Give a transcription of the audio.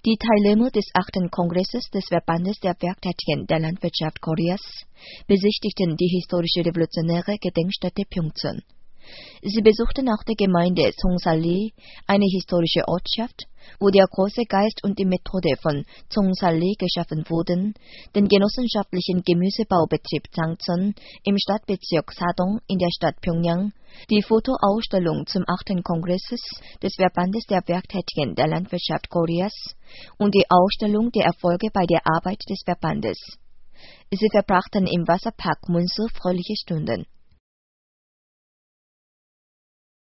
Die Teilnehmer des 8. Kongresses des Verbandes der Werktätigen der Landwirtschaft Koreas besichtigten die historische revolutionäre Gedenkstätte Pyeongchon. Sie besuchten auch die Gemeinde Songsalli, eine historische Ortschaft, wo der große Geist und die Methode von Songsalli geschaffen wurden, den genossenschaftlichen Gemüsebaubetrieb Changcheon im Stadtbezirk Sadong in der Stadt Pyongyang, die Fotoausstellung zum 8. Kongresses des Verbandes der Werktätigen der Landwirtschaft Koreas und die Ausstellung der Erfolge bei der Arbeit des Verbandes. Sie verbrachten im Wasserpark Munsu fröhliche Stunden.